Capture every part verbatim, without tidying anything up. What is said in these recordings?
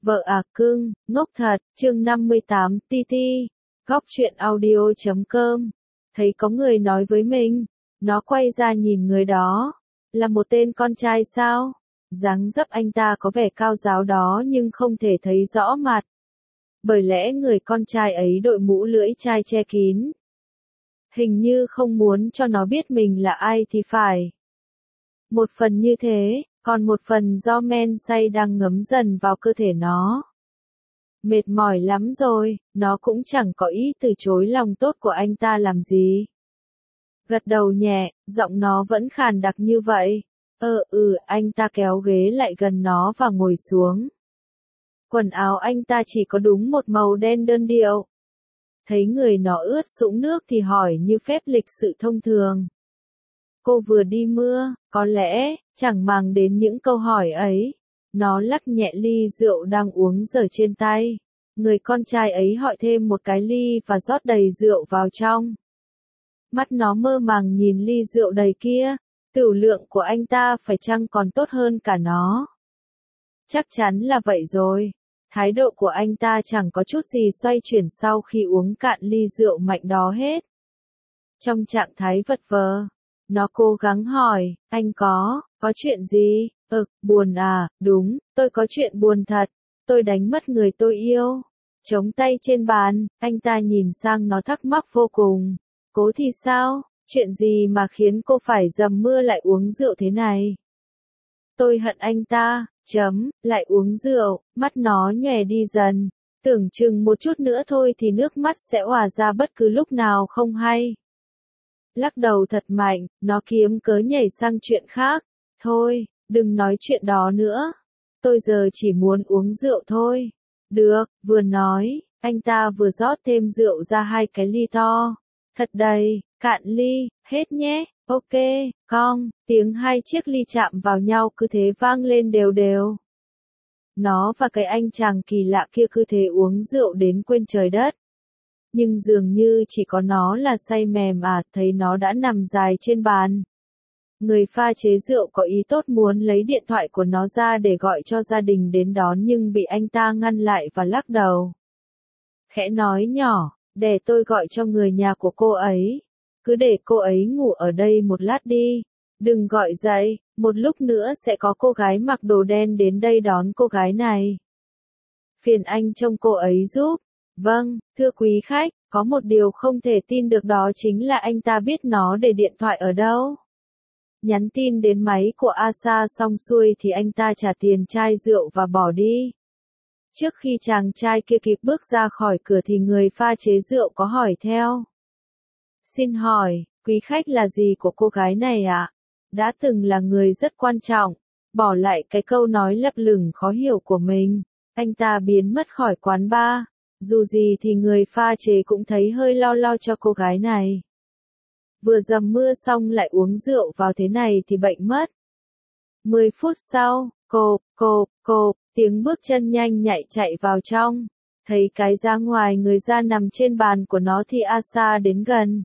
Vợ à cưng, ngốc thật, chương năm mươi tám, ti ti, góc truyện audio chấm com. Thấy có người nói với mình, nó quay ra nhìn người đó, là một tên con trai sao? Dáng dấp anh ta có vẻ cao ráo đó nhưng không thể thấy rõ mặt. Bởi lẽ người con trai ấy đội mũ lưỡi chai che kín. Hình như không muốn cho nó biết mình là ai thì phải. Một phần như thế, còn một phần do men say đang ngấm dần vào cơ thể nó. Mệt mỏi lắm rồi, nó cũng chẳng có ý từ chối lòng tốt của anh ta làm gì. Gật đầu nhẹ, giọng nó vẫn khàn đặc như vậy. Ờ ừ, anh ta kéo ghế lại gần nó và ngồi xuống. Quần áo anh ta chỉ có đúng một màu đen đơn điệu. Thấy người nó ướt sũng nước thì hỏi như phép lịch sự thông thường. Cô vừa đi mưa, có lẽ, chẳng màng đến những câu hỏi ấy. Nó lắc nhẹ ly rượu đang uống dở trên tay. Người con trai ấy hỏi thêm một cái ly và rót đầy rượu vào trong. Mắt nó mơ màng nhìn ly rượu đầy kia. Tửu lượng của anh ta phải chăng còn tốt hơn cả nó? Chắc chắn là vậy rồi. Thái độ của anh ta chẳng có chút gì xoay chuyển sau khi uống cạn ly rượu mạnh đó hết. Trong trạng thái vật vờ, nó cố gắng hỏi, anh có, có chuyện gì? Ừ, buồn à, đúng, tôi có chuyện buồn thật. Tôi đánh mất người tôi yêu. Chống tay trên bàn, anh ta nhìn sang nó thắc mắc vô cùng. Cố thì sao? Chuyện gì mà khiến cô phải dầm mưa lại uống rượu thế này? Tôi hận anh ta, chấm, lại uống rượu, mắt nó nhòe đi dần. Tưởng chừng một chút nữa thôi thì nước mắt sẽ òa ra bất cứ lúc nào không hay. Lắc đầu thật mạnh, nó kiếm cớ nhảy sang chuyện khác. Thôi, đừng nói chuyện đó nữa. Tôi giờ chỉ muốn uống rượu thôi. Được, vừa nói, anh ta vừa rót thêm rượu ra hai cái ly to. Thật đầy, cạn ly, hết nhé, ok, con, tiếng hai chiếc ly chạm vào nhau cứ thế vang lên đều đều. Nó và cái anh chàng kỳ lạ kia cứ thế uống rượu đến quên trời đất. Nhưng dường như chỉ có nó là say mềm à, thấy nó đã nằm dài trên bàn. Người pha chế rượu có ý tốt muốn lấy điện thoại của nó ra để gọi cho gia đình đến đón nhưng bị anh ta ngăn lại và lắc đầu. Khẽ nói nhỏ, để tôi gọi cho người nhà của cô ấy. Cứ để cô ấy ngủ ở đây một lát đi. Đừng gọi dậy, một lúc nữa sẽ có cô gái mặc đồ đen đến đây đón cô gái này. Phiền anh trông cô ấy giúp. Vâng, thưa quý khách, có một điều không thể tin được đó chính là anh ta biết nó để điện thoại ở đâu. Nhắn tin đến máy của Asa xong xuôi thì anh ta trả tiền chai rượu và bỏ đi. Trước khi chàng trai kia kịp bước ra khỏi cửa thì người pha chế rượu có hỏi theo. Xin hỏi, quý khách là gì của cô gái này ạ? Đã từng là người rất quan trọng. Bỏ lại cái câu nói lấp lửng khó hiểu của mình. Anh ta biến mất khỏi quán bar. Dù gì thì người pha chế cũng thấy hơi lo lo cho cô gái này. Vừa dầm mưa xong lại uống rượu vào thế này thì bệnh mất. Mười phút sau, cộp, cộp, cộp, tiếng bước chân nhanh nhạy chạy vào trong. Thấy cái ra ngoài người ra nằm trên bàn của nó thì Asa đến gần.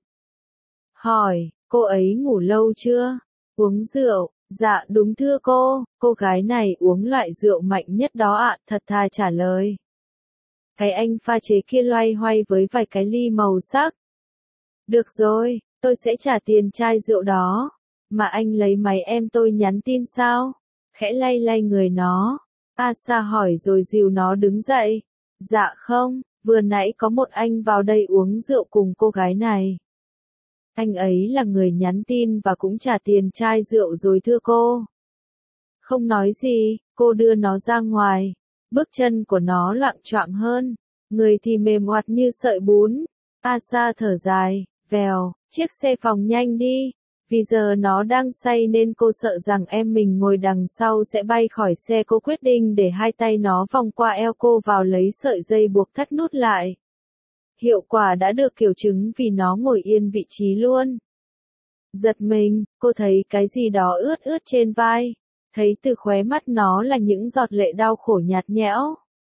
Hỏi, cô ấy ngủ lâu chưa? Uống rượu, dạ đúng thưa cô, cô gái này uống loại rượu mạnh nhất đó ạ, thật thà trả lời. Cái anh pha chế kia loay hoay với vài cái ly màu sắc. Được rồi, tôi sẽ trả tiền chai rượu đó. Mà anh lấy máy em tôi nhắn tin sao? Khẽ lay lay người nó. Asa hỏi rồi dìu nó đứng dậy. Dạ không, vừa nãy có một anh vào đây uống rượu cùng cô gái này. Anh ấy là người nhắn tin và cũng trả tiền chai rượu rồi thưa cô. Không nói gì, cô đưa nó ra ngoài. Bước chân của nó loạng choạng hơn. Người thì mềm oặt như sợi bún. Asa thở dài, vèo, chiếc xe phòng nhanh đi. Vì giờ nó đang say nên cô sợ rằng em mình ngồi đằng sau sẽ bay khỏi xe. Cô quyết định để hai tay nó vòng qua eo cô vào lấy sợi dây buộc thắt nút lại. Hiệu quả đã được kiểm chứng vì nó ngồi yên vị trí luôn. Giật mình, cô thấy cái gì đó ướt ướt trên vai. Thấy từ khóe mắt nó là những giọt lệ đau khổ nhạt nhẽo.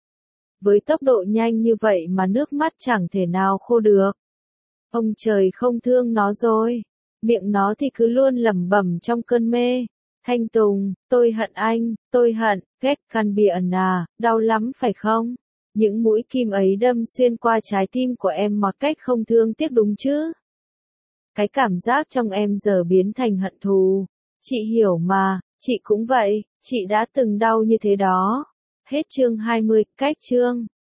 Với tốc độ nhanh như vậy mà nước mắt chẳng thể nào khô được. Ông trời không thương nó rồi. Miệng nó thì cứ luôn lẩm bẩm trong cơn mê. Thanh Tùng, tôi hận anh, tôi hận, Ghét căn biển à, đau lắm phải không? Những mũi kim ấy đâm xuyên qua trái tim của em một cách không thương tiếc đúng chứ? Cái cảm giác trong em giờ biến thành hận thù. Chị hiểu mà, chị cũng vậy, chị đã từng đau như thế đó. Hết chương hai mươi, cách chương.